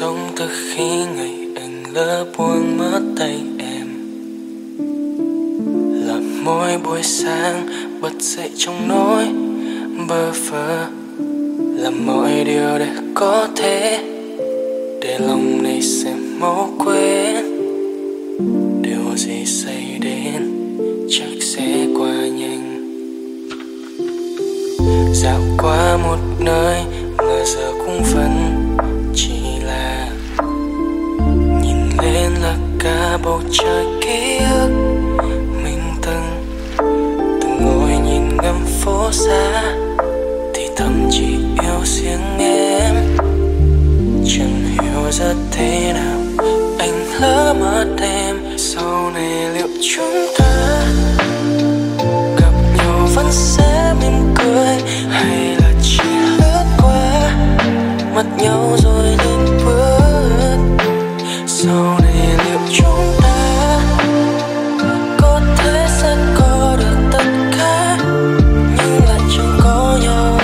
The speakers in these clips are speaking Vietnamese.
sống từ khi ngày anh lỡ buông mất tay em. Là mỗi buổi sáng bật dậy trong nỗi bơ vơ, làm mọi điều để có thể để lòng này sẽ mau quên. Điều gì xảy đến chắc sẽ qua nhanh. Dạo qua một nơi mà giờ cũng vẫn chỉ là nhìn lên là cả bầu trời ký ức. Mình từng ngồi nhìn ngắm phố xa thì thầm chỉ yêu riêng em. Chẳng hiểu ra thế nào anh lỡ mất em. Sau này liệu chúng ta gặp nhau vẫn sẽ mỉm cười, hay là chỉ lướt qua mắt nhau rồi nhìn bước. Sau này liệu chúng ta có thể sẽ có được tất cả nhưng lại chẳng có nhau.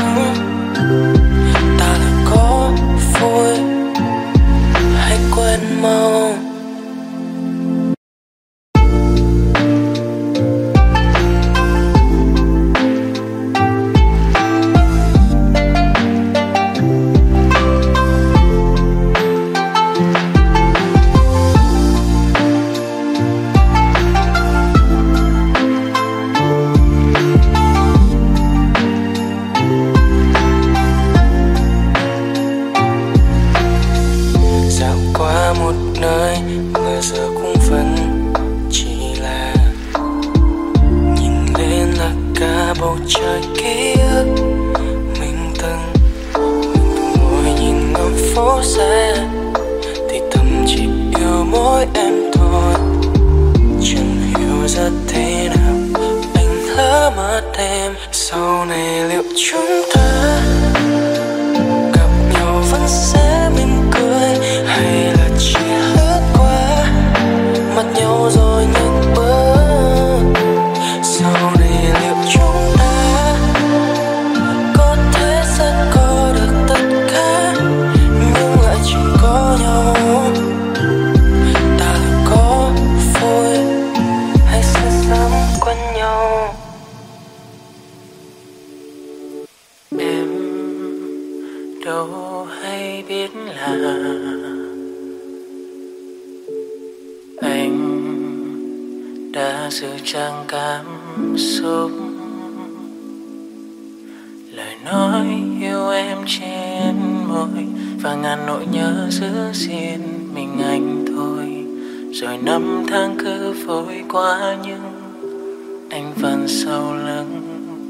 Ta là có vui hay quên mau. Nơi mà giờ cũng vẫn chỉ là nhìn lên là cả bầu trời ký ức. Mình từng ngồi nhìn ngắm phố xa thì thầm chỉ yêu mỗi em thôi. Chẳng hiểu ra thế nào anh lỡ mất em. Sau này liệu chúng ta gặp nhau vẫn sẽ mỉm cười, hay là chỉ mắt nhau rồi nhìn bước. Sau này liệu chúng ta có thể sẽ có được tất cả nhưng lại chỉ có nhau. Ta là có vui hay sẽ sớm quen nhau. Em đâu hay biết là đã giữ trang cảm xúc. Lời nói yêu em trên môi và ngàn nỗi nhớ giữ riêng mình anh thôi. Rồi năm tháng cứ vội qua nhưng anh vẫn sau lưng.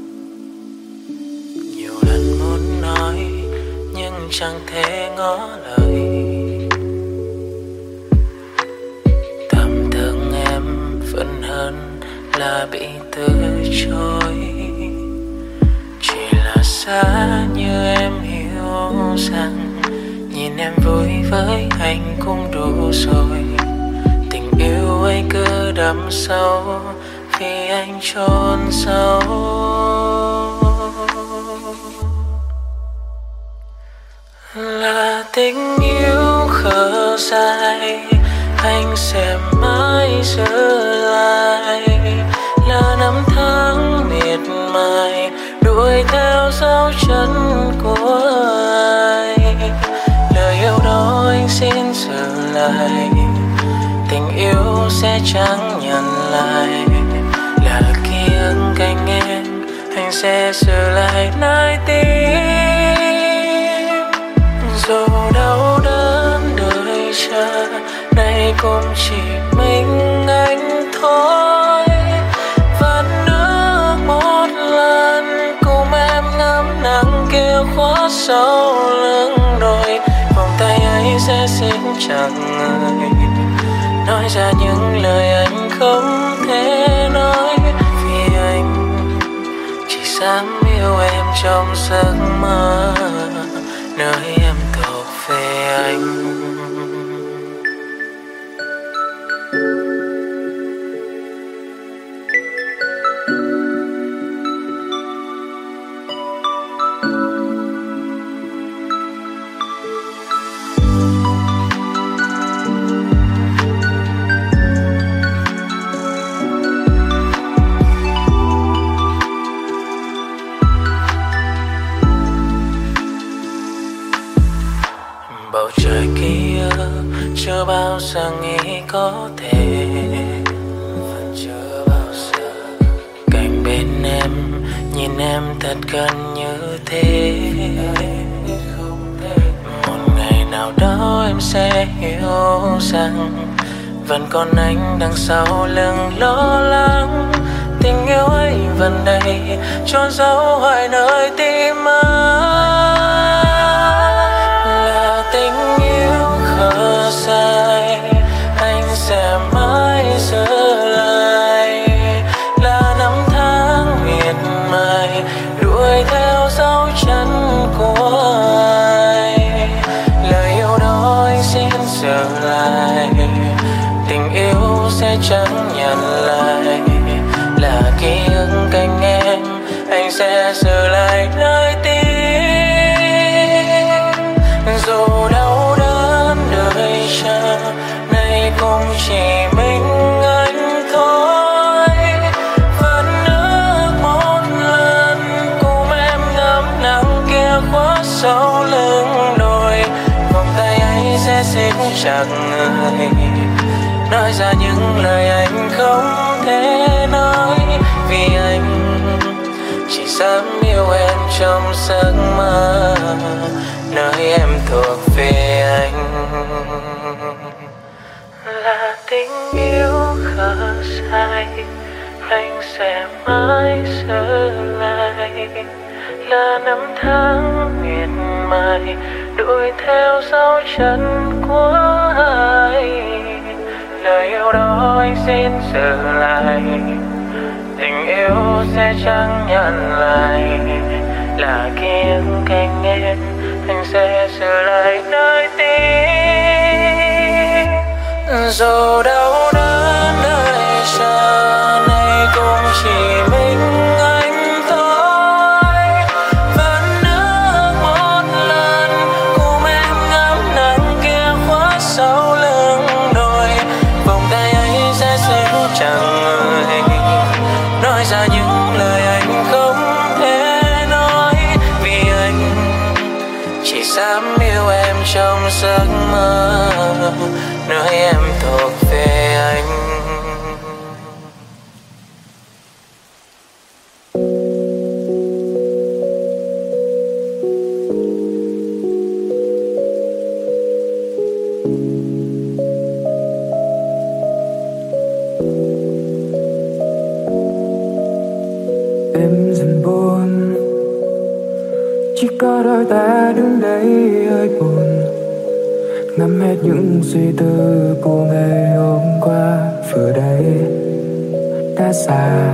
Nhiều lần muốn nói nhưng chẳng thể ngỏ lời. Vẫn hơn là bị từ chối. Chỉ là xa như em hiểu rằng nhìn em vui với anh cũng đủ rồi. Tình yêu ấy cứ đậm sâu vì anh chôn sâu. Là tình yêu khờ dại anh sẽ mãi giữ lại. Là năm tháng miệt mài đuổi theo dấu chân của ai. Lời yêu đó anh xin giữ lại. Tình yêu sẽ chẳng nhận lại. Là ký ức cạnh em anh sẽ giữ lại trái tim. Dù đau đớn đợi chờ nay cũng chỉ mình anh thôi. Và nước một lần cùng em ngắm nắng kêu khuất sau lưng đồi. Vòng tay ấy sẽ xinh chẳng người nói ra những lời anh không thể nói. Vì anh chỉ dám yêu em trong giấc mơ, nơi em thuộc về anh. trời kia chưa bao giờ nghĩ có thể, vẫn chưa bao giờ cạnh bên em, nhìn em thật gần như thế. Một ngày nào đó em sẽ hiểu rằng vẫn còn anh đằng sau lưng lo lắng. Tình yêu ấy vẫn đây trôn giấu hoài nơi tim anh. Là tình yêu khờ dại anh sẽ mãi giữ lại. Là năm tháng miệt mài đuổi theo dấu chân của ai. Lời yêu đó anh xin giữ lại, tình yêu sẽ chẳng nhận lại. Là ký ức cạnh em, anh sẽ giữ lại nơi tim. Dù đau đớn đời chờ, nay cũng chỉ mình anh thôi. Vẫn ước một lần cùng em ngắm nắng kia khuất sau lưng đồi. Vòng tay ấy sẽ siết chặt người, nói ra những lời anh không thể nói. Vì anh chỉ dám yêu em trong giấc mơ, nơi em thuộc về anh. Là tình yêu khờ dại anh sẽ mãi giữ lại. Là năm tháng miệt mài đuổi theo dấu chân của ai. Lời yêu đó anh xin giữ lại, tình yêu sẽ chẳng nhận lại. Là ký ức cạnh em, anh sẽ giữ lại nơi tim. Dù đau đớn đời chờ, nay cũng chỉ mình anh thôi. Vẫn ước một lần cùng em ngắm nắng kia khuất sau lưng đồi. Vòng tay ấy sẽ siết chặt người, nói ra những lời anh không thể nói. Vì anh chỉ dám yêu em trong giấc mơ, nơi em thuộc về anh. Em dần buồn, chỉ có đôi ta đứng đây hơi buồn, ngắm hết những suy tư của ngày hôm qua. Vừa đây đã xa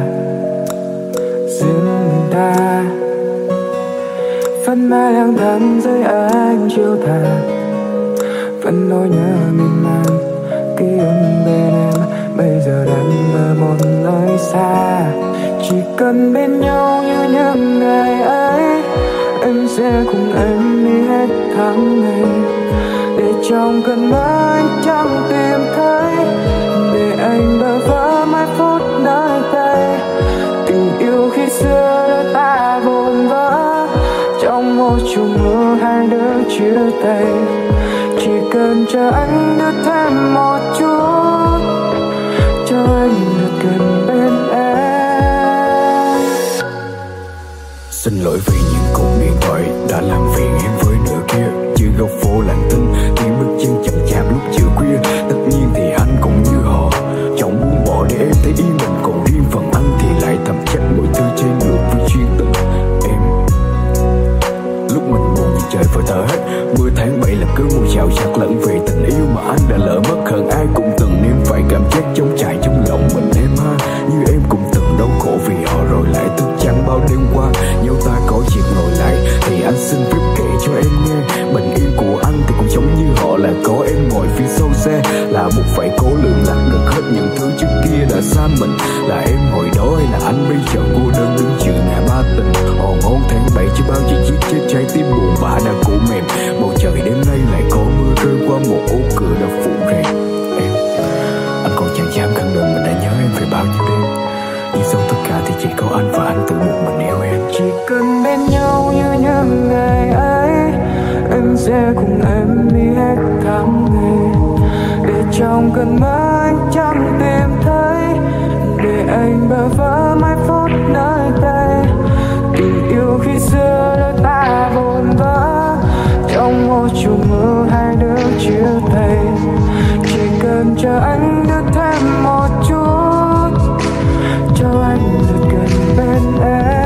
riêng ta, vẫn mãi lang thang dưới ánh chiều tà, vẫn nỗi nhớ miên man. Ký ức bên em bây giờ đang ở một nơi xa. Chỉ cần bên nhau như những ngày ấy, anh sẽ cùng em đi hết tháng ngày. Để trong cơn mơ anh chẳng tìm thấy, để anh bơ vơ mai phút nơi tay. Tình yêu khi xưa đôi ta vụn vỡ, trong một chùm mưa hai đứa chia tay. Chỉ cần chờ anh được thêm một chút, cho anh được gần bên em. Xin lỗi vì những cuộc điện thoại đã làm phiền em với nửa kia. Chưa góc phố lặng thinh, tiếng bước chân chậm chạp lúc chiều khuya. Tất nhiên thì anh cũng như họ, chẳng muốn bỏ để em thấy ý mình. Còn riêng phần anh thì lại thầm trách mọi thứ trái ngược với chuyên tình em. Lúc mình buồn như trời vội thở hết, mưa tháng 7 là cơn mưa chào chặt lẫn về tình yêu mà anh đã lỡ mất. Hận ai cũng từng nếm phải cảm giác trống trải trong lòng mình em ha. Như em cũng từng đau khổ vì họ rồi lại thức trắng bao đêm qua. Nhau ta có dịp ngồi lại thì anh xin phép kể cho em nghe. Bình yên của anh thì cũng giống như họ, là có em ngồi phía sau xe, là buộc phải cố lượng lặt được hết những thứ trước kia đã xa mình. Là em hồi đó hay là anh bây giờ cô đơn đứng giữa ngã ba tình. Hòn hôn tháng 7 chưa bao giờ giết chết trái tim buồn bã đã cũ mềm. Bầu trời đêm nay lại có mưa rơi qua một ô cửa đã phủ rèm. Em, anh còn chẳng dám khẳng định mình đã nhớ em về bao nhiêu đêm, nhưng sau tất cả thì chỉ có anh và anh tự một mình yêu em. Chỉ cần bên nhau như những ngày ấy, anh sẽ cùng em đi hết trong cơn mơ anh chẳng tìm thấy, để anh bơ vơ mai phút nơi đây. Tình yêu khi xưa đôi ta vồn vỡ, trong một chùm mơ hai đứa chưa thấy. Chỉ cần chờ anh được thêm một chút, cho anh được gần bên em.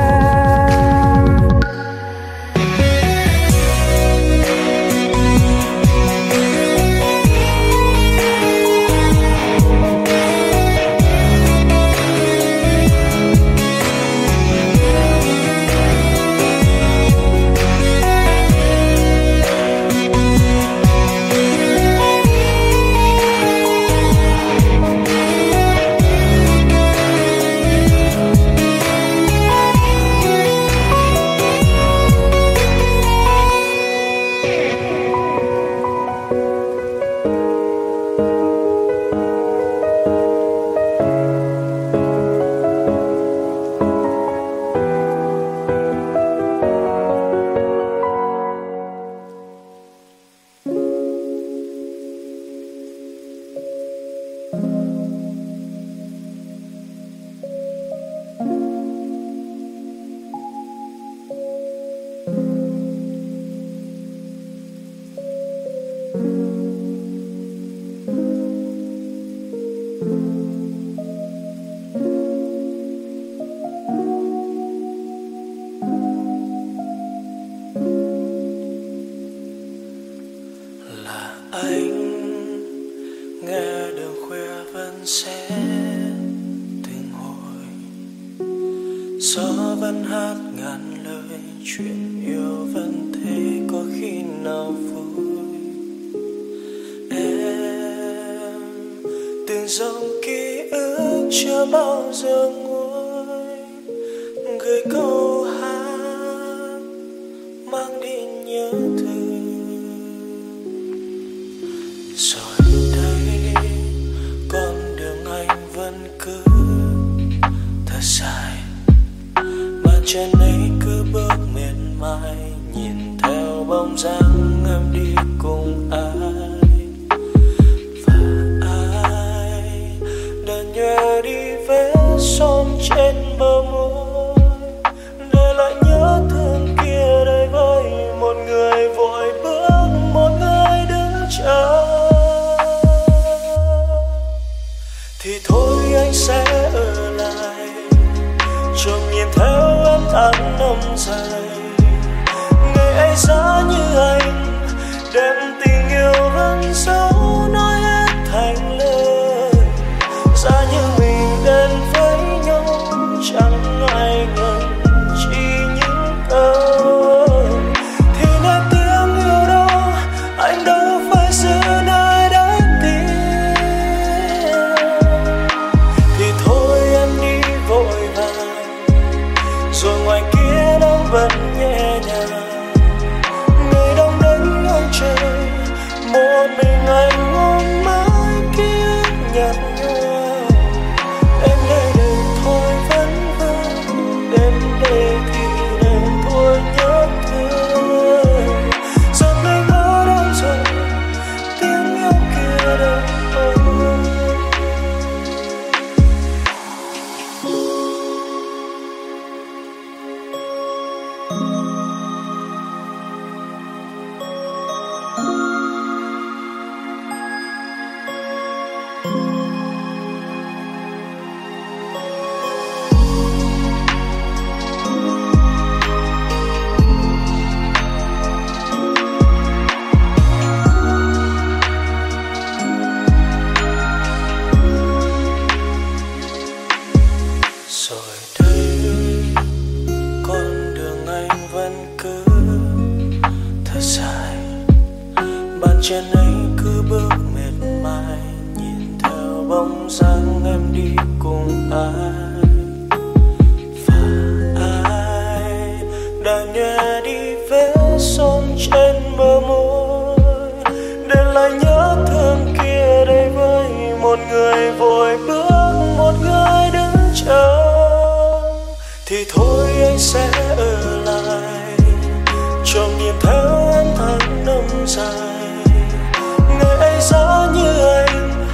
Thì thôi anh sẽ ở lại trong niềm theo em tháng năm dài. Ngày ấy giá như anh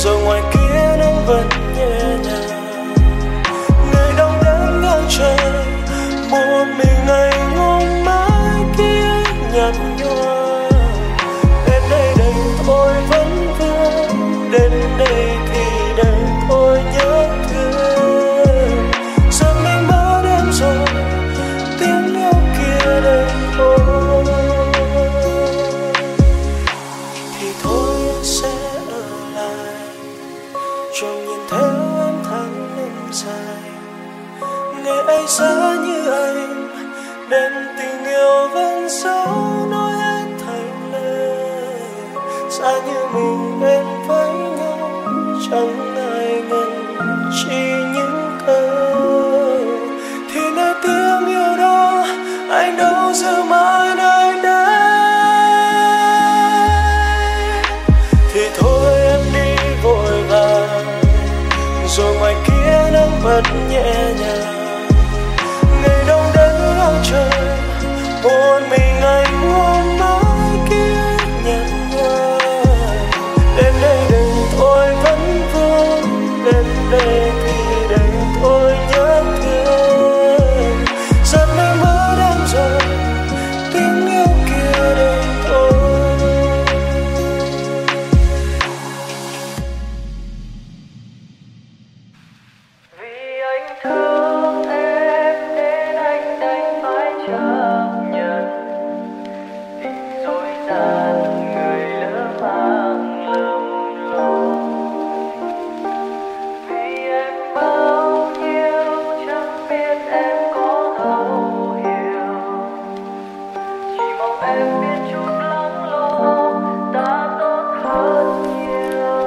Rồi ngoài kia nắng vẫn nhẹ nhàng. Ngày đông đến ngang trời, một mình anh ôm mãi ký ức nhạt nhòa. Đến đây đành thôi vẫn vương, đến đây thì đành thôi nhớ thương. Giờ mình mất em rồi, tiếng yêu kia đây thôi. Thì thôi em sẽ ở lại, cho nhìn theo em tháng năm dài. Ngày ấy xa như anh, nên tình yêu vẫn dấu nói hết thành lời. Xa như mình bên với nhau, chẳng ai ngần chỉ những câu. Thì nơi tiếng yêu đó, anh đâu giữ mãi nơi đây. Thì thôi em đi vội vàng, rồi ngoài kia nắng vẫn nhẹ nhàng. Ngày đông đến ngang trời, một mình anh ôm mãi ký ức nhạt nhòa. Đến đây đừng thôi vẫn vương, đến đây thì đành thôi nhớ thương. Giờ mình mất em rồi, tiếng yêu kia đây thôi. Vì anh thương em nên anh đành phải chấp nhận tình dối gian người lỡ mang lầm lỗi. Vì em bao nhiêu chẳng biết em có thấu hiểu, chỉ mong em biết chút lắng lo ta tốt hơn nhiều.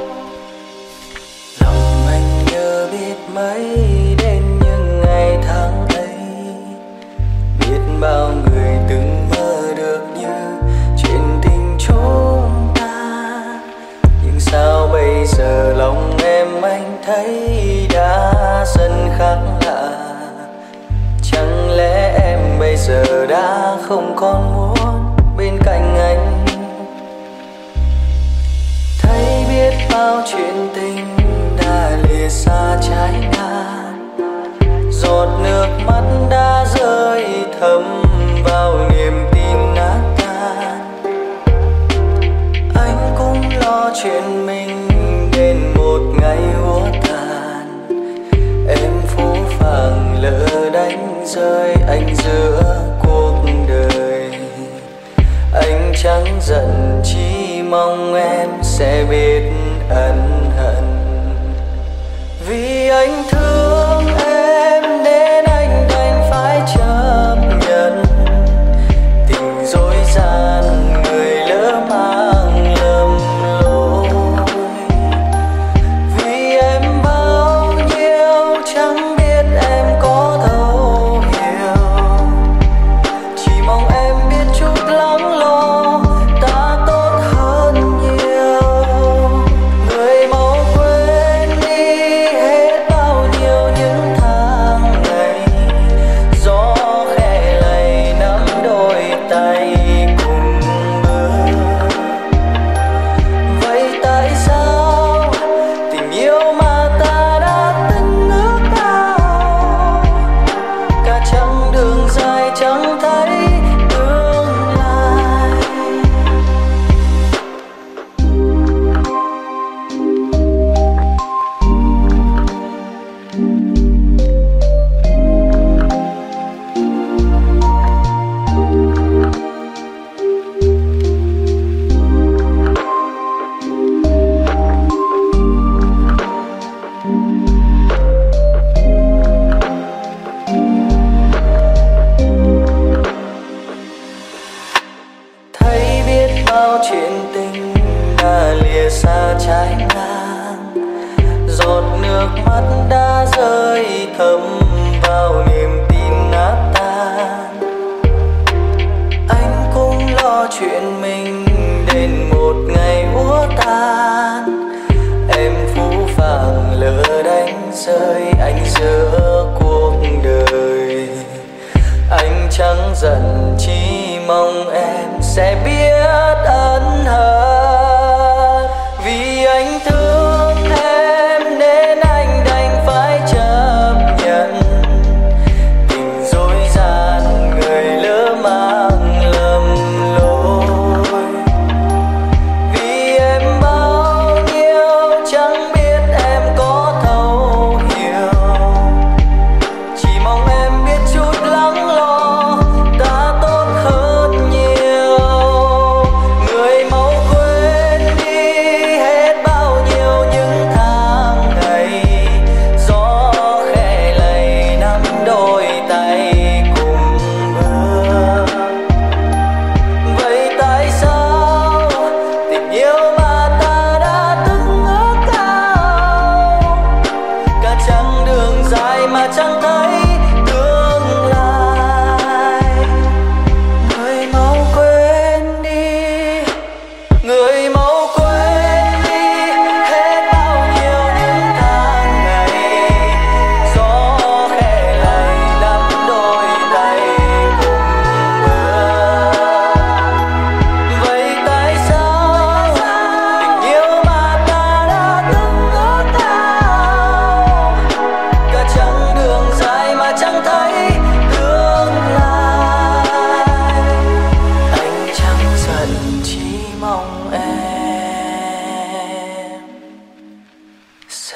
Lòng anh nhớ biết mấy đến những ngày tháng ấy, biết bao người từng mơ được như chuyện tình chúng ta. Nhưng sao bây giờ lòng em anh thấy đã dần khác lạ. Chẳng lẽ em bây giờ đã không còn muốn bên cạnh anh? Thấy biết bao chuyện tình đã lìa xa trái ngang, giọt nước mắt đã rơi thấm vào niềm tin nát tan. Anh cũng lo chuyện mình đến một ngày úa tàn. Em phũ phàng lỡ đánh rơi anh giữa cuộc đời. Anh chẳng giận, chỉ mong em sẽ biết ân hận. Vì anh thương em nên anh đành phải chấp nhận tình dối gian người lỡ mang lầm lỗi. Vì em bao nhiêu chẳng biết em có thấu hiểu, chỉ mong em biết chút lắng lo ta tốt hơn nhiều. Người mau quên đi hết bao nhiêu những tháng ngày, gió khẽ lay nắm đôi tay cùng bước. Vậy tại sao tình yêu mà ta đã từng ước ao, cả chặng đường dài chẳng thấy tương lai. Thấy biết bao chuyện tình đã lìa xa trái ngang, giọt nước mắt đã rơi thấm vào niềm tin nát tan. Anh cũng lo chuyện mình đến một ngày úa tan. Em phũ phàng lỡ đánh rơi anh giữa cuộc đời. Anh chẳng giận, chỉ mong em sẽ biết ân hận. Vì anh thương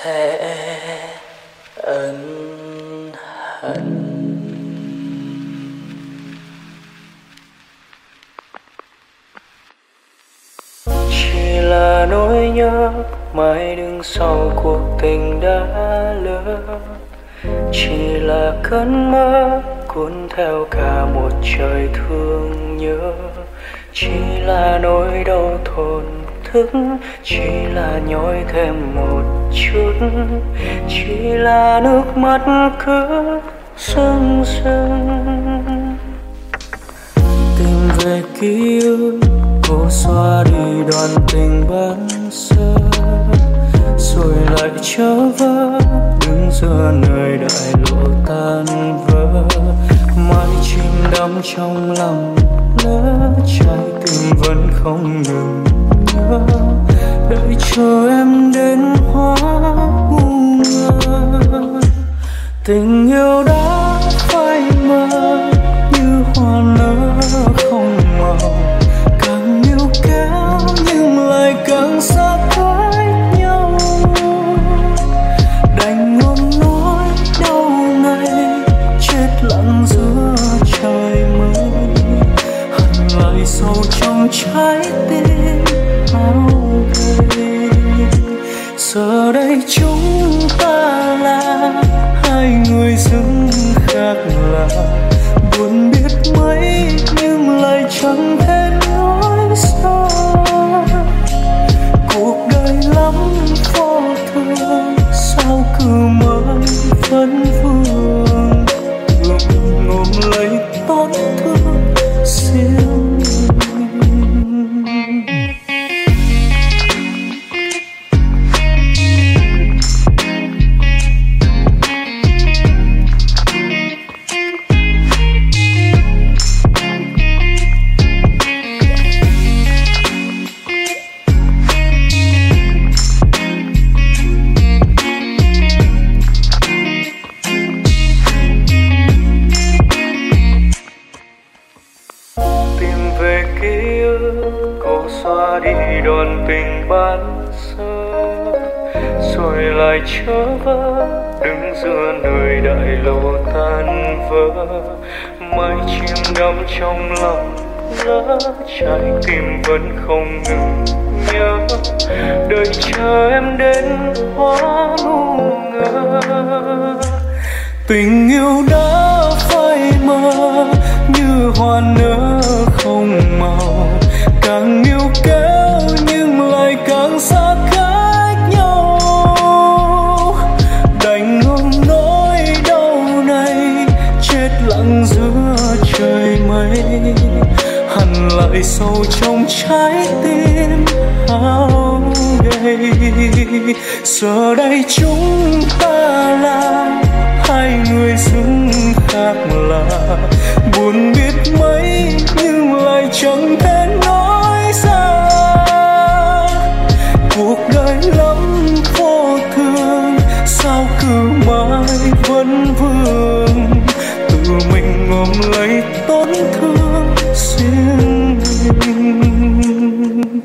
sẽ ân hận. Chỉ là nỗi nhớ mãi đứng sau cuộc tình đã lỡ, chỉ là cơn mơ cuốn theo cả một trời thương nhớ, chỉ là nỗi đau thổn thức, chỉ là nhói thêm một chút, chỉ là nước mắt cứ rưng rưng. Tìm về ký ức cố xóa đi đoạn tình ban sơ, rồi lại trở vỡ đứng giữa nơi đại lộ tan vỡ, mãi chìm đắm trong lòng lỡ, trái tim vẫn không ngừng nhớ, đợi chờ em đến hóa ngu ngơ. Tình yêu đã phai mờ như hoa nở không màu, càng níu kéo nhưng lại càng xa cách nhau, đành ôm nỗi đau này chết lặng giữa trời mây, hằn lại sâu trong trái tim áo gầy. Giờ đây chúng ta là hai người dưng khác lạ, buồn biết mấy nhưng lại chẳng thể nói xa. Cuộc đời lắm vô thường, sao cứ mãi vẫn vương, ngượng ôm lấy tổn thương riêng mình. Xóa đi đoạn tình ban sơ, rồi lại trở vỡ đứng giữa nơi đại lộ tan vỡ, mãi chìm đắm trong lòng lỡ, trái tim vẫn không ngừng nhớ, đợi chờ em đến hóa ngu ngơ. Tình yêu đã phai mờ như hoa nở không màu, càng níu kéo nhưng lại càng xa cách nhau, đành ôm nỗi đau này chết lặng giữa trời mây, hằn lại sâu trong trái tim áo gầy. Giờ đây chúng ta là hai người dưng khác lạ, buồn biết mấy nhưng lại chẳng thể nói ra. Cuộc đời lắm vô thường, sao cứ mãi vẫn vương, tự mình ôm lấy tổn thương riêng mình.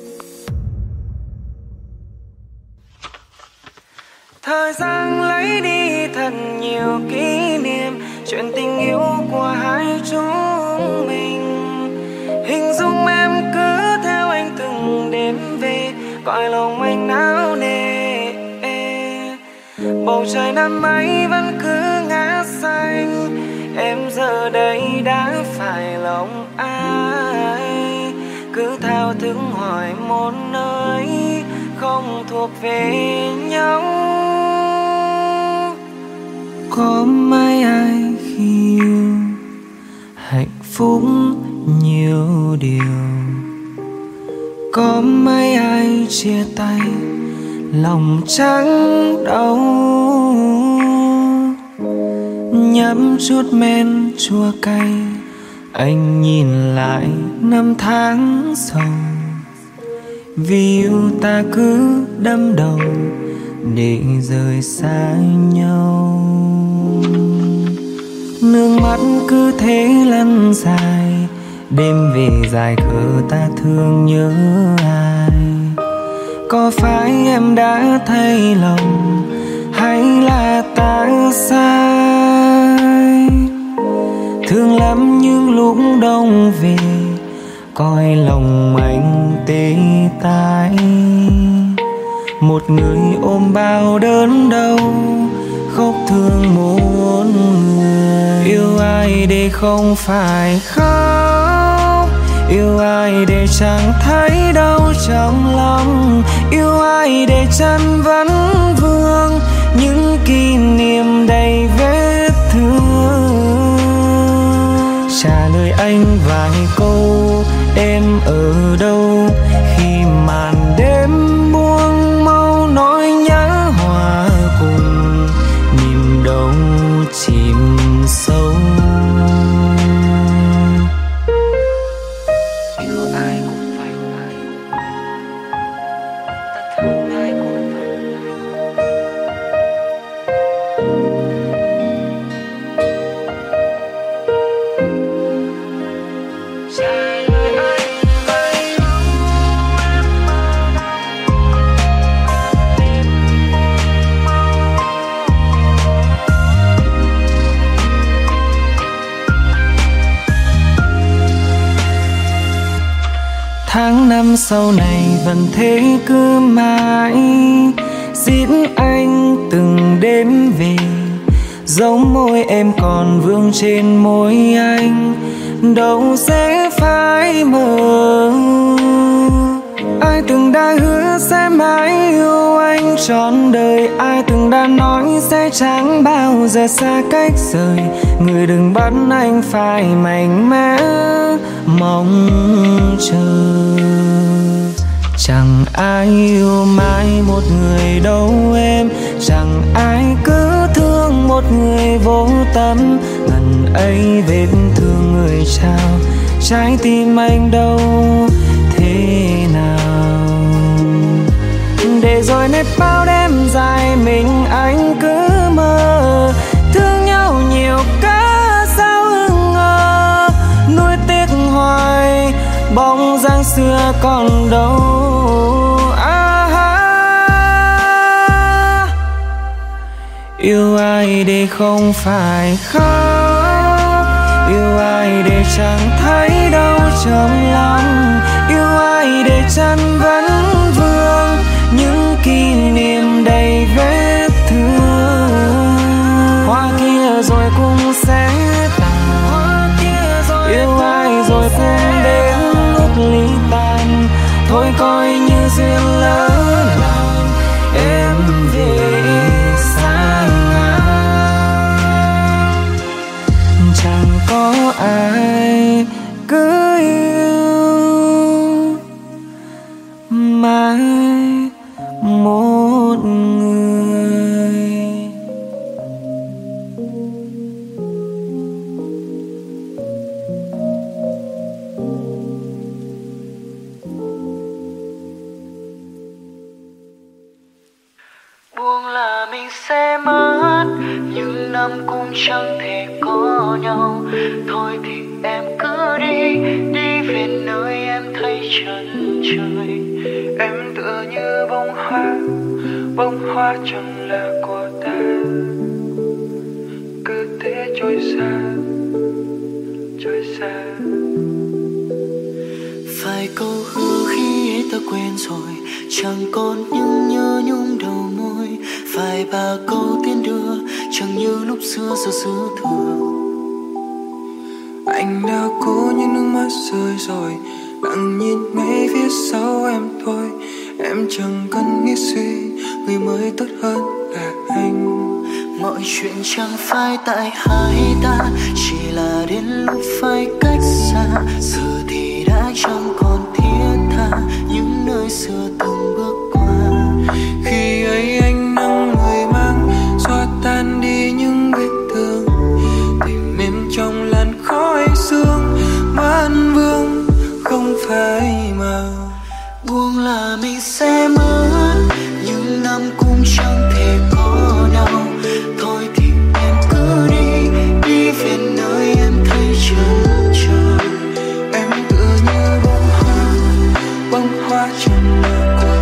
Thời gian lấy đi thật nhiều kỷ niệm, chuyện tình yêu của hai chúng mình. Hình dung em cứ theo anh từng đêm về, cõi lòng anh nao nề. Bầu trời năm ấy vẫn cứ ngả xanh, em giờ đây đã phải lòng ai. Cứ thao thức hỏi một nơi không thuộc về nhau. Có mấy ai khi yêu hạnh phúc nhiều điều, có mấy ai chia tay lòng trắng đau. Nhấp chút men chua cay, anh nhìn lại năm tháng sau, vì yêu ta cứ đâm đầu để rời xa nhau. Nước mắt cứ thế lăn dài, đêm về dài khờ ta thương nhớ ai. có phải em đã thay lòng hay là ta sai? Thương lắm những lúc đông về, coi lòng anh tê tái. Một người ôm bao đớn đau, khóc thương một người. Yêu ai để không phải khóc, yêu ai để chẳng thấy đau trong lòng, yêu ai để chân vẫn vương những kỷ niệm đầy vết thương. Trả lời anh vài câu, em ở đâu khi màn đêm buông mau nỗi nhớ hòa cùng niềm đau chìm sâu. Yêu ai cũng phải ai, ta thương ai cũng tháng năm sau này vẫn thế cứ mãi giết anh từng đêm về, dấu môi em còn vương trên môi anh đâu sẽ phai mờ. Ai từng đã hứa sẽ mãi yêu anh trọn đời, ai từng đã nói sẽ chẳng bao giờ xa cách rời. Người đừng bắt anh phải mạnh mẽ mong chờ. Chẳng ai yêu mãi một người đâu em, chẳng ai cứ thương một người vô tâm. Ngần ấy vết thương người trao, trái tim anh đâu thế nào. Để rồi nét bao đêm dài mình anh cứ mơ, thương nhau nhiều cỡ sao ưng ngờ. Nuối tiếc hoài bóng dáng xưa còn đâu. Yêu ai để không phải khóc, yêu ai để chẳng thấy đau trong lòng, yêu ai để chân vẫn vương những kỷ niệm đầy vết thương. Hoa kia rồi cũng sẽ tàn, yêu ai rồi cũng đến lúc ly tan. Thôi coi như duyên lỡ làng, em về xa ngang. Chẳng có ai cứ yêu mãi một người. Buông là mình sẽ mất, những năm cũng chẳng thể có nhau. Thôi thì em cứ đi, đi về nơi em thấy chân trời. Em tựa như bông hoa chẳng là của ta, cứ thế trôi xa. Phải câu hứa khi ấy ta quên rồi, chẳng còn những nhớ nhung đầu môi. Phải ba câu tiến đưa, chẳng như lúc xưa giờ dư thừa. Anh đã cố nhưng nước mắt rơi rồi, lặng nhìn ngay phía sau em thôi. Em chẳng cần nghĩ suy, người mới tốt hơn là anh. Mọi chuyện chẳng phải tại hai ta, chỉ là đến lúc phải cách xa. Giờ thì đã chẳng còn thiết tha những nơi xưa từng bước qua. Khi ấy anh nâng người mang, xóa tan đi những vết thương, tìm em trong làn khói sương. Vẫn vương không phải mờ. Buông là mình sẽ mất, những năm cũng chẳng thể có nhau. Thôi thì em cứ đi, đi về nơi em thấy chân trời. Em tựa như bông hoa chẳng là của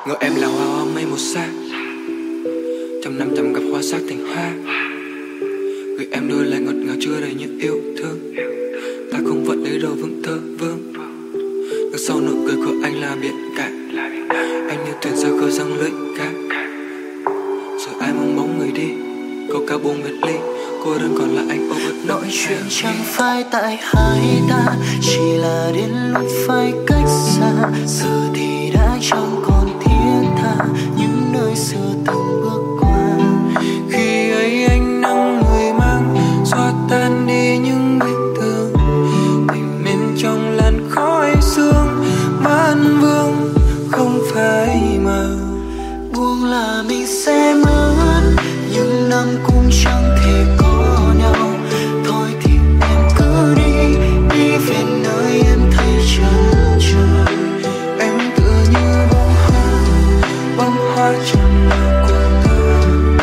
Gọi em là hoa hoa mây một xa, trăm năm trăm gặp hoa sắc thành hoa. Gửi em đôi lời ngọt ngào chưa đầy những yêu thương. Ta không vẫn lấy đâu vững thơ vương. Đằng sau nụ cười của anh là biển cả. Anh như thuyền ra khơi răng lưỡi cá. Rồi ai mong bóng người đi, câu ca buông biệt ly, cô đơn còn là anh ôm ướt nỗi chuyện chẳng phải tại hai ta, chỉ là đến lúc phải cách xa. Giờ thì đã chẳng còn thiết tha những nơi xưa từng bước qua. Khi ấy anh nắng người mang xóa tan đi những vết thương, tình mến trong làn khói sương man vương không phải mơ. Buông là mình sẽ mất những năm cũng chẳng thể có nhau. Thôi thì em cứ đi, đi về nơi em thấy chân trời. Em tựa như bông hoa trong lòng của ta,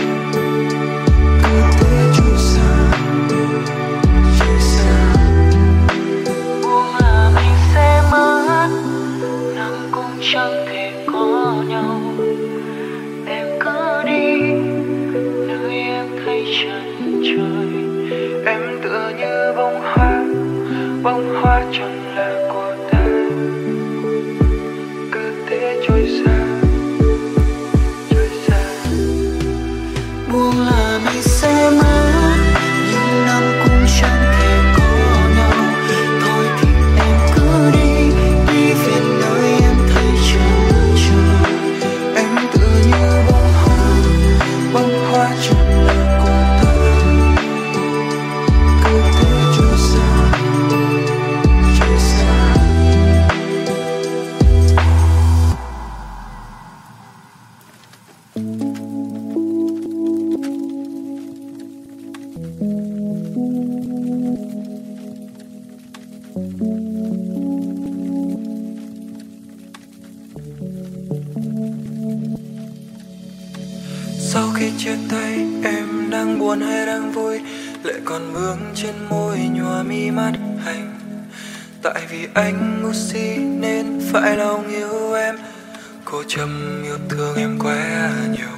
cứ thế trôi xa, trôi xa. Buông là mình sẽ mất, năm cũng chẳng thể có nhau. Em cứ đi, nơi em thấy chân trời. Em tựa như bông hoa trong lá của ta, cứ thế trôi xa, trôi xa. Buông là mình sẽ mất, nhưng năm cũng chẳng thể có nhau. Thôi thì em cứ đi, đi về nơi em thấy chân trời. Em tựa như bông hoa trong lá của ta, cứ thế trôi xa, trôi xa. Sau khi chia tay em đang buồn hay đang vui, lệ còn vương trên môi nhòa mi mắt hành. Tại vì anh ngu si nên phải lòng yêu em, cô chăm yêu thương em quá nhiều.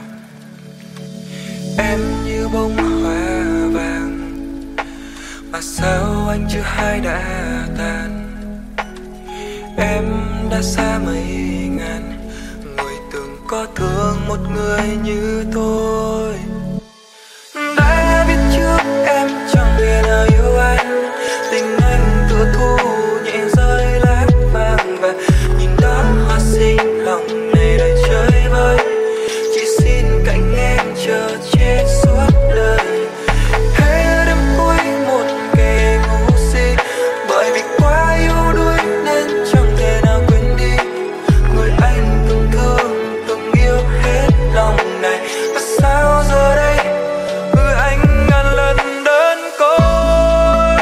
Em như bông hoa vàng mà sao anh chưa hay đã tàn. Em đã xa mấy ngàn người từng có thương một người như tôi. Đã biết trước em chẳng thể nào yêu anh, tình anh tựa thu nhẹ rơi lát vàng. Và nhìn đó hoa xinh lòng này đầy chơi vơi, chỉ xin cạnh em chờ che suốt đời. Hết đêm cuối một kẻ ngu si, bởi vì quá yếu đuối nên chẳng thể nào quên đi người anh từng thương từng yêu hết lòng này. Và sao giờ đây người anh ngàn lần đơn côi.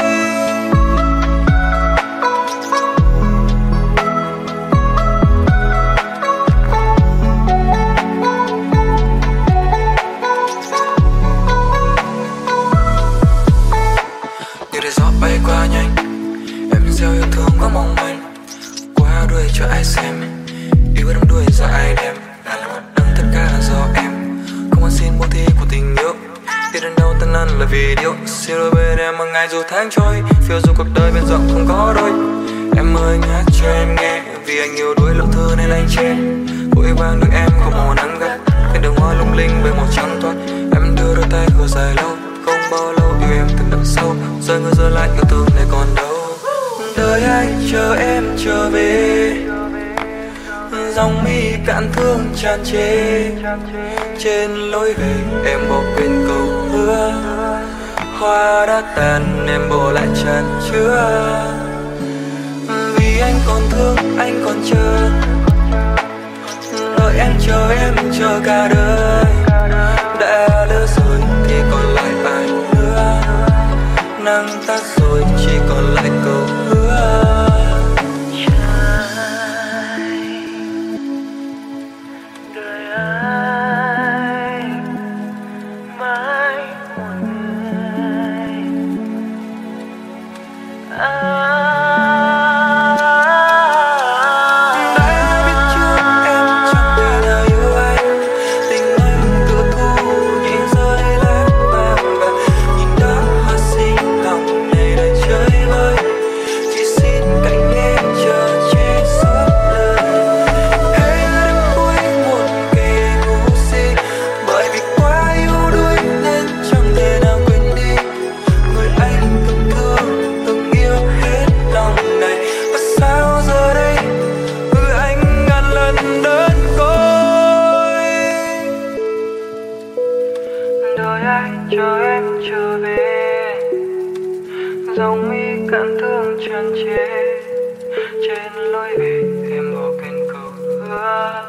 Như để gió bay qua nhanh, em gieo yêu thương quá mong manh, quá đuổi cho ai xem. Yêu đắm đuổi do ai đem, là một đắng tất cả là do em. Không ăn xin buông thi của tình yêu, đi đến đâu tan năn là vì điều. Xin đôi bên em một ngày dù tháng trôi, phiêu dù cuộc đời bên rộng không có đôi. Em ơi hát cho em nghe, vì anh yêu đuổi lòng thơ nên anh che. Vội vàng đợi em không màu nắng gắt, cánh đường hoa lung linh với màu trắng toát. Em đưa đôi tay khờ dài lâu, không bao lâu yêu em từng đậm sâu. Giờ người giờ lại yêu thương này còn đâu. Đời anh chờ em trở về, dòng mi cạn thương tràn trề. Trên lối về em bỏ quên câu hứa, hoa đã tàn em bỏ lại tràn chứa. Vì anh còn thương anh còn chờ, đợi em chờ cả đời. Đã lỡ rồi thì còn lại ai nữa, nắng tắt rồi chỉ còn lại câu hứa. Đời anh mãi một người. Đã biết trước em chẳng thể nào chờ em trở về, dòng mi cạn thương tràn trề trên lối về em bỏ quên câu hứa.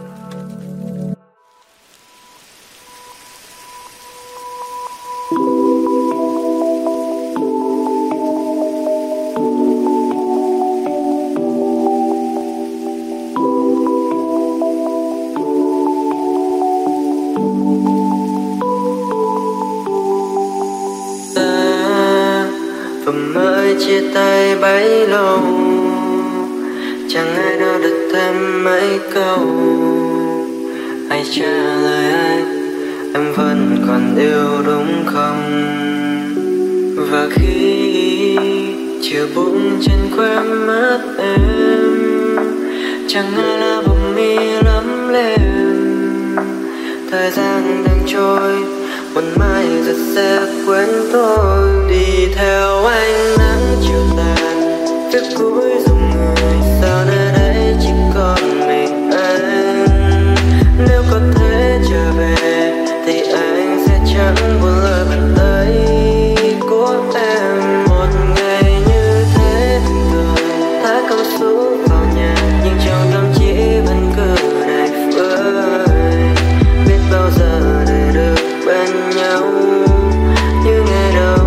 Mới chia tay bấy lâu, chẳng ai nói được thêm mấy câu. Ai trả lời anh, em vẫn còn yêu đúng không? Và khi chiều bỗng trên khóe mắt em, chẳng ai là bông mi lắm lên. Thời gian đang trôi, một mai rồi sẽ quên tôi. Đi theo ánh nắng chiều tàn, phía cuối dòng người, sao nơi đây chỉ còn mình anh. Nếu có thể trở về thì anh sẽ chẳng buồn lời bàn tay của em. Một ngày như thế bình thường, thả câu xuống vào nhà, nhưng trong tâm trí vẫn cứ đầy vơi. Biết bao giờ để được bên nhau như ngày đầu.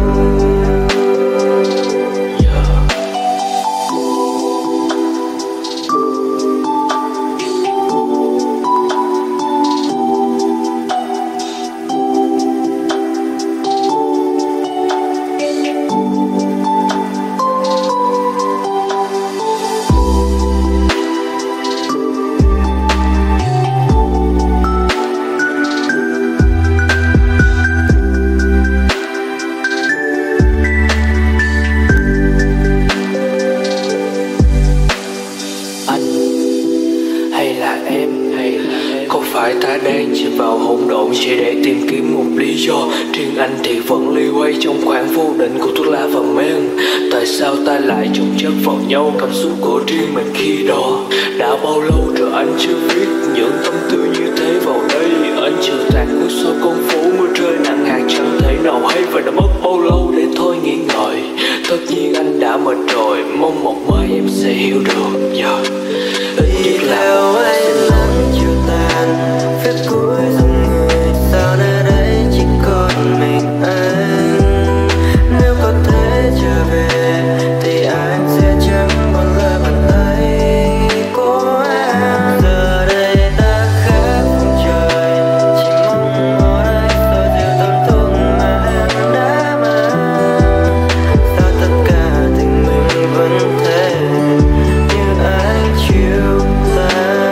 Ta đang chìm vào hỗn độn chỉ để tìm kiếm một lý do. Riêng anh thì vẫn li quay trong khoảng vô định của thuốc lá và men. Tại sao ta lại chồng chất vào nhau cảm xúc của riêng mình khi đó? Đã bao lâu rồi anh chưa viết những tâm tư như thế vào đây? Anh chưa tàn bước sau con phố, mưa rơi nặng hạt chẳng thể nào hay. Và đã mất bao lâu để thôi nghĩ ngợi? Tất nhiên anh đã mệt rồi, mong một mai em sẽ hiểu được. Đi theo anh nắng chiều tàn, phía cuối dòng người, sao nơi đây chỉ còn mình anh. Nếu có thể trở về thì anh sẽ chẳng buồn lời bàn tay của em. Giờ đây ta khác vùng trời, chỉ mong ở đây xóa dịu tổn thương mà em đã mang. Sao tất cả tình mình vẫn thế như anh chiều tàn.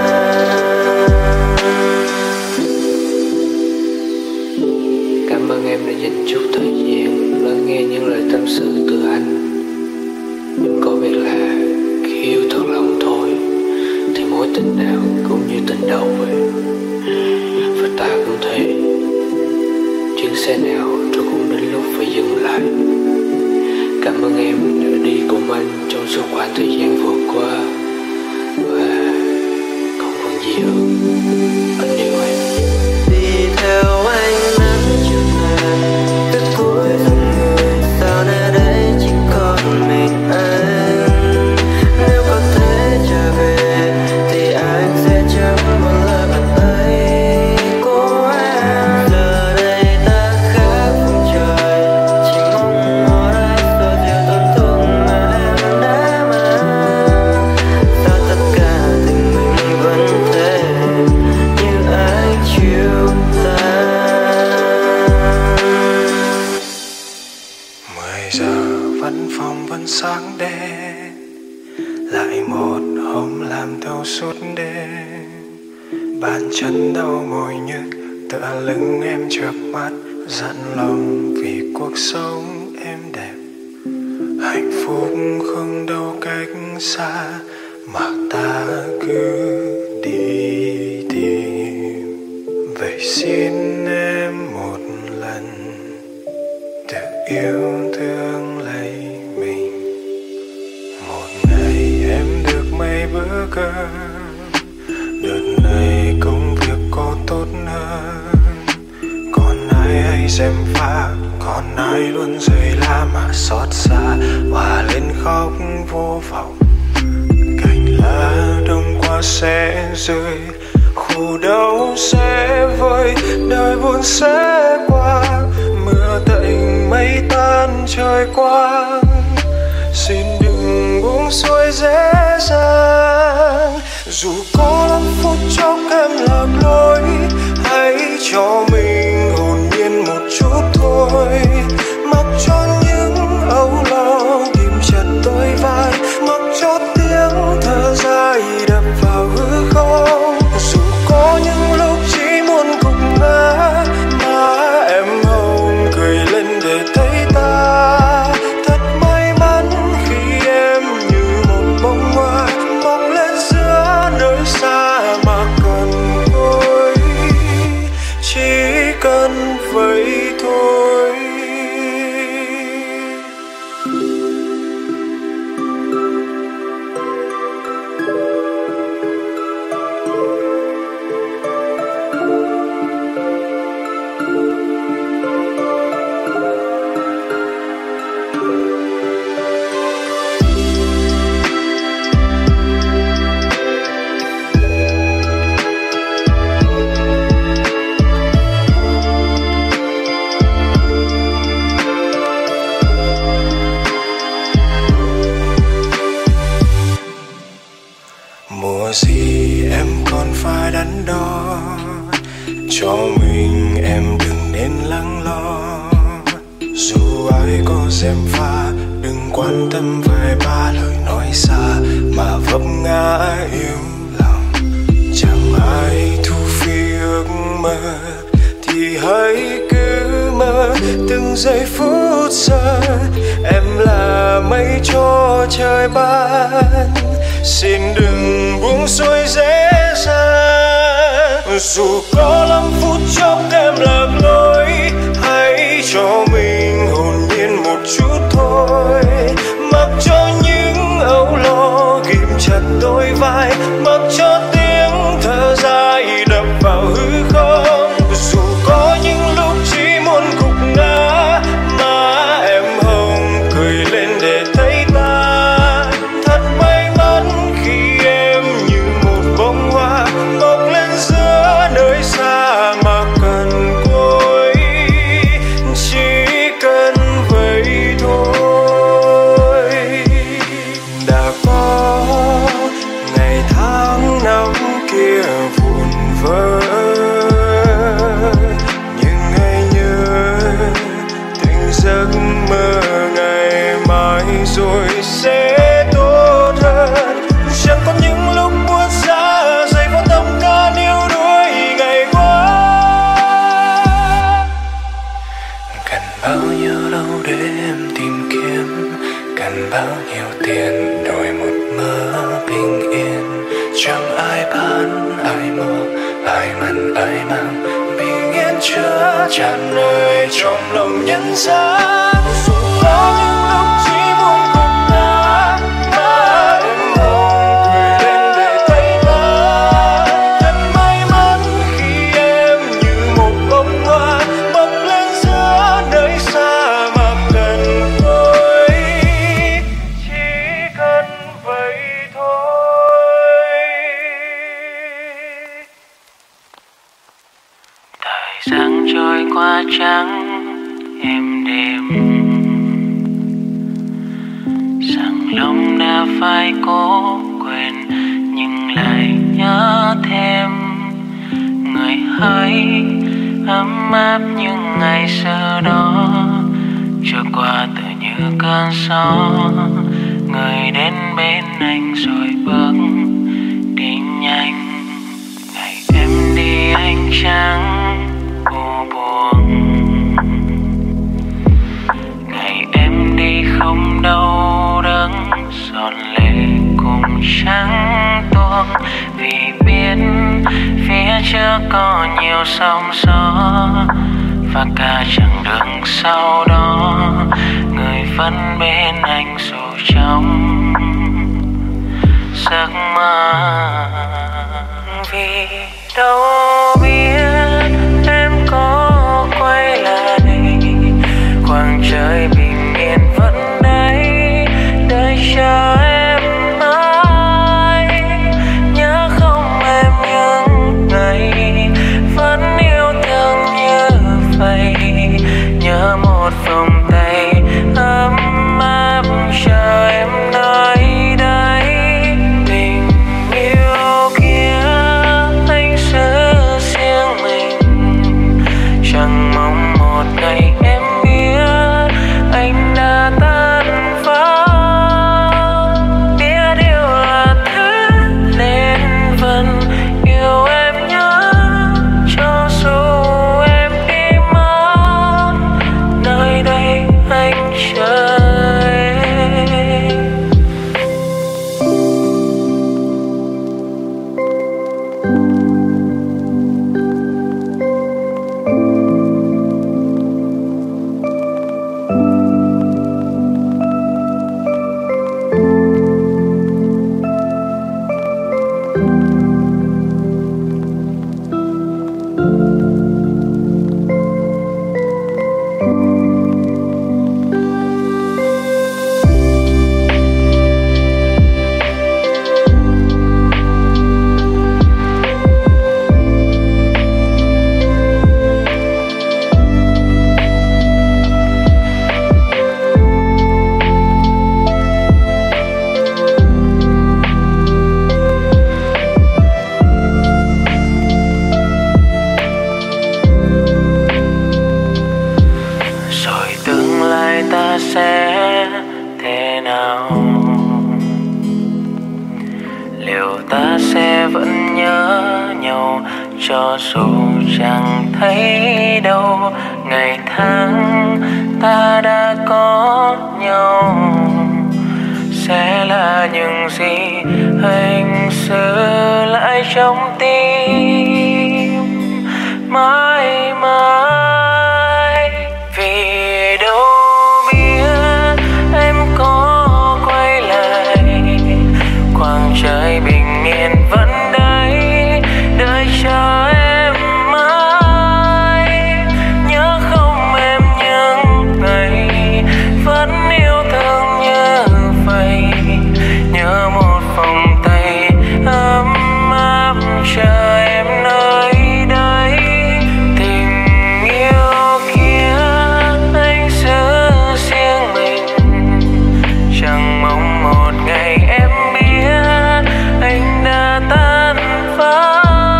Cảm ơn em đã dành chút thời gian lắng nghe những lời tâm sự từ anh. Em có biết là khi yêu thật lòng thôi thì mối tình nào cũng như tình đầu vậy. Và ta cũng thế, chuyến xe nào rồi cũng đến lúc phải dừng lại. Cảm ơn em đã đi cùng anh trong suốt khoảng thời gian vừa qua. Và không còn gì hơn, anh yêu em. Đi theo anh nắng chiều tàn, phía cuối dòng người, sao nơi đây chỉ còn mình anh. Nếu có thể trở về thì anh sẽ chẳng buồn lời bàn tay của em. Giờ đây ta khác vùng trời, chỉ mong ở đây xóa dịu tổn thương mà em đã mang. Sao tất cả tình mình vẫn thế như anh chiều tàn. 10 giờ văn phòng vẫn sáng đèn, lại một hôm làm thâu suốt đêm. Bàn chân đau mỏi nhức, tựa lưng em chợp mắt, dặn lòng vì cuộc sống em đẹp. Hạnh phúc không đâu cách xa, mà ta cứ đi tìm. Vậy xin em một lần tự yêu thương lấy mình. Một ngày em được mấy bữa cơm, đợt này công việc có tốt hơn, còn ai hay tay xem pha, còn ai luôn rơi lá mà xót xa, hòa lên khóc vô vọng. Cành lá đông qua sẽ rơi, khổ đau sẽ vơi, đời buồn sẽ qua, mưa tạnh mây tan trời quang. Xin đừng buông xuôi dễ dàng, dù có lắm phút chốc em lạc lối, hãy cho mình hồn nhiên một chút thôi. Mặc cho những âu lo kìm chặt đôi vai, mặc cho tiếng thở dài đập vào hư không. Dù có những lúc chỉ muốn gục ngã, má em hồng cười lên để thấy ta thật may mắn khi em như một bông hoa mọc lên giữa nơi xa mà cần thôi, chỉ cần vậy thôi. Mùa gì em còn phải đắn đo, cho mình em đừng nên lắng lo. Dù ai có gièm pha, đừng quan tâm về ba lời nói xa, mà vấp ngã yếu lòng. Chẳng ai thu phi ước mơ, thì hãy cứ mơ từng giây phút giờ. Em là mây cho trời ban, xin đừng buông xuôi dễ dàng. Dù có lắm phút chốc em lạc lối, hãy cho mình hồn nhiên một chút thôi. Mặc cho những âu lo ghim chặt đôi vai, mặc cho tiếng thở dài đập vào hư không. Dù có những lúc chỉ muốn gục ngã, má em hồng cười lên để thấy ta thật may mắn khi em như một bông hoa mọc lên giữa nơi xa mà cần cối, chỉ cần vậy thôi. Đã có ngày tháng năm kia vụn vỡ, nhưng hãy nhớ từng giấc mơ ngày mai rồi sẽ tốt hơn. Chẳng còn những lúc buốt giá dày vào tâm can yêu đuối ngày qua. Cần bao nhiêu lâu để em tìm kiếm, cần bao nhiêu tiền đổi một mơ bình yên. Chẳng ai bán ai mua, ai mặn ai mang, bình yên chứa tràn nơi trong lòng nhân gian. Dù có những lúc chỉ muốn gục ngã, má em hồng cười lên để thấy ta thật may mắn khi em như một bông hoa mọc lên giữa nơi xa mà cần thôi, chỉ cần vậy thôi. Thời gian trôi qua trắng êm đềm, rằng lòng đã phải cố quên nhưng lại nhớ thêm người hãy ấm áp những ngày xưa đó, trôi qua tự như cơn gió. Người đến bên anh rồi bước đi nhanh, ngày em đi anh chẳng u buồn, ngày em đi không đau đớn giọt lệ cũng chẳng tuông, vì biết phía trước có nhiều sóng gió và cả chặng đường sau đó. Người vẫn bên anh dù trong giấc mơ, vì đâu biết em có quay lại cho dù chẳng thấy đâu. Ngày tháng ta đã có nhau sẽ là những gì anh giữ lại trong tim mãi mãi. Vì đâu biết em có quay lại, khoảng trời bình yên vẫn đấy đợi chờ em mãi. Nhớ không em những ngày vẫn yêu thương như vậy, nhớ một vòng tay ấm áp chờ em nơi đây. Tình yêu kia anh giữ riêng mình, chẳng mong một ngày em biết anh đã tan vỡ.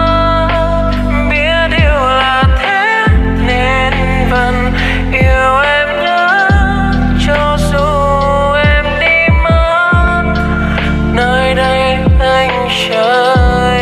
Biết yêu là thế nên vẫn yêu em nhớ, cho dù em đi mất nơi đây anh chờ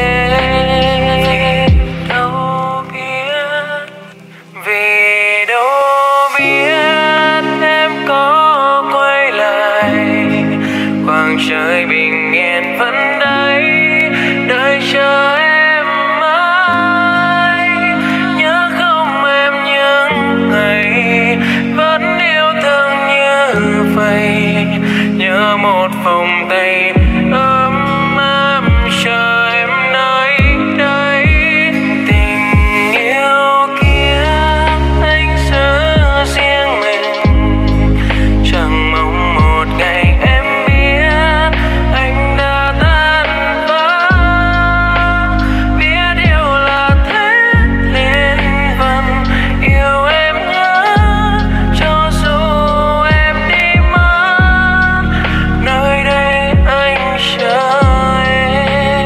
em. Đâu biết, vì đâu biết em có quay lại, khoảng trời bình yên vẫn đấy đợi chờ em mãi. Nhớ không em những ngày vẫn yêu thương như vậy, nhớ một vòng tay ấm áp chờ em nơi đây. Tình yêu kia anh giữ riêng mình, chẳng mong một ngày em biết anh đã tan vỡ. Biết yêu là thế nên vẫn yêu em nhớ, cho dù em đi mất nơi đây anh chờ em.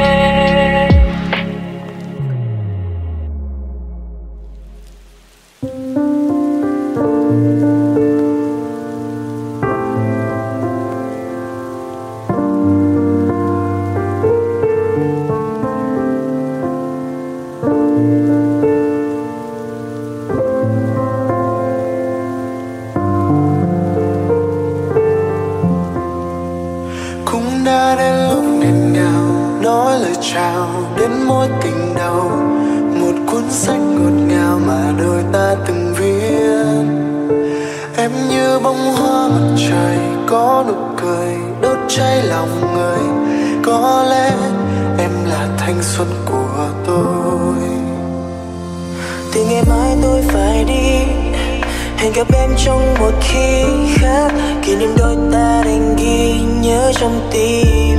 Cũng đã đến lúc nghẹn ngào nói lời chào đến mối tình đầu, một cuốn sách ngọt ngào mà đôi ta từng viết. Em như bông hoa mặt trời có nụ cười đốt cháy lòng người, có lẽ em là thanh xuân của tôi. Từ ngày mai tôi phải đi, hẹn gặp em trong một khi khác, kỷ niệm đôi ta đành ghi nhớ trong tim.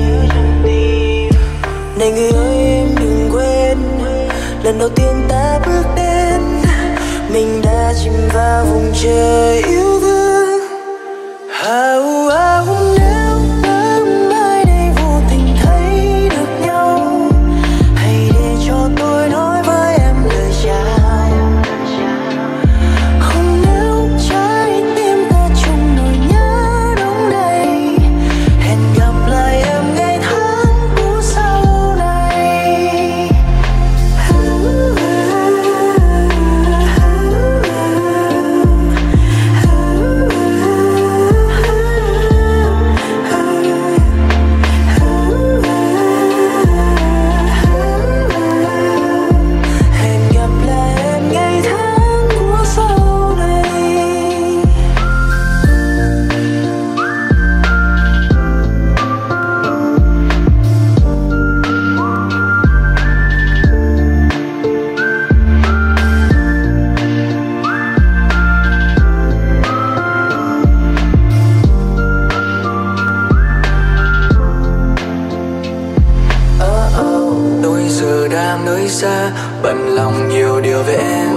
Này người ơi em đừng quên, lần đầu tiên ta bước đến, mình đã chìm vào vùng trời yêu thương. Nếu mai đây vô tình thấy được nhau, hãy để cho tôi nói với em lời chào. Nếu trái tim ta chung nỗi nhớ đông đầy, hẹn gặp lại em ngày tháng của sau này. Hẹn gặp lại em ngày tháng của sau này. Tôi giờ đang nơi xa, bận lòng nhiều điều về em.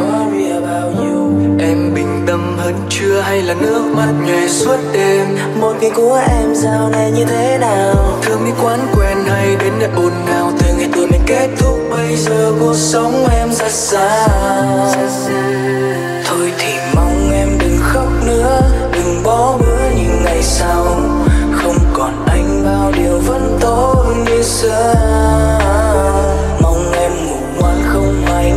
Em bình tâm hơn chưa hay là nước mắt nhòe suốt đêm? Một ngày của em dạo này như thế nào? Thường đi quán quen hay đến nơi ồn ào? Từ ngày tuổi mình kết thúc bây giờ cuộc sống em ra sao? Thôi thì mong em đừng khóc nữa, đừng bỏ bữa những ngày sau. Không còn anh bao điều vẫn tốt như xưa. Mong em ngủ ngoan không ai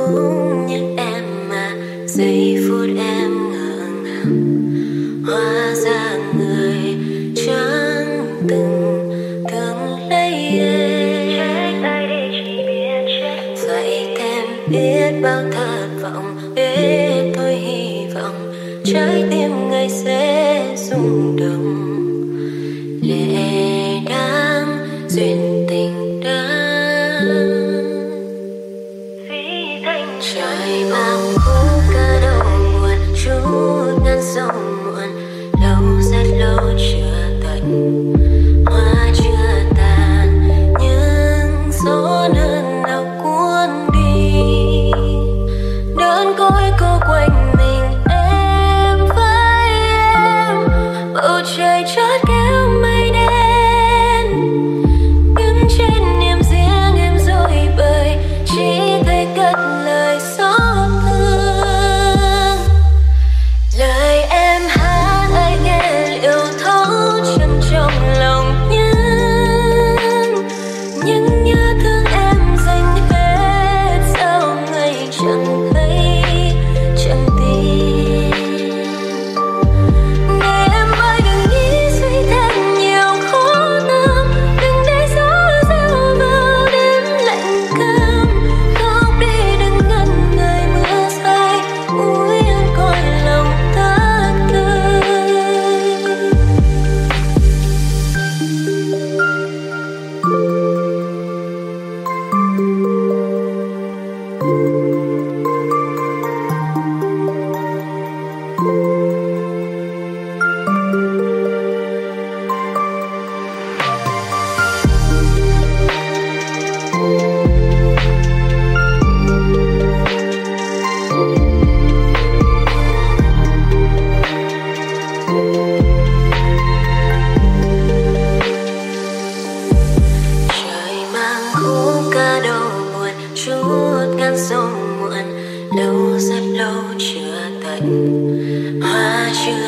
cũng như em mà giây phút em ngỡ ngàng, hóa ra người chẳng từng thương lấy em. Vậy thêm biết bao thất vọng, biết thôi hy vọng trái tim người sẽ rung động. Lệ đáng duyên tình đáng, trời mang khúc ca đầu buồn chút ngăn sông muộn, lâu rất lâu chưa tận, hoa chưa tàn nhưng gió đơn nào cuốn đi. Đơn côi cô quanh mình em với em, bầu trời chót kéo mây đen, đứng trên niềm riêng em dối bời, chỉ thấy cất lời xót thương. Lời em hát ai nghe liệu thấu trầm trong lòng nhưng nhớ thương em dành hết sao người chẳng thấy chẳng tin. Để em ơi đừng nghĩ suy thêm nhiều khó tâm, đừng để gió reo vào đêm lạnh câm. Khóc đi đừng ngần ngại mưa rơi, ủi em coi lòng thất tư. Trời mang khúc ca đầu buồn chút ngăn sông muộn, lâu rất lâu chưa tận, hoa chưa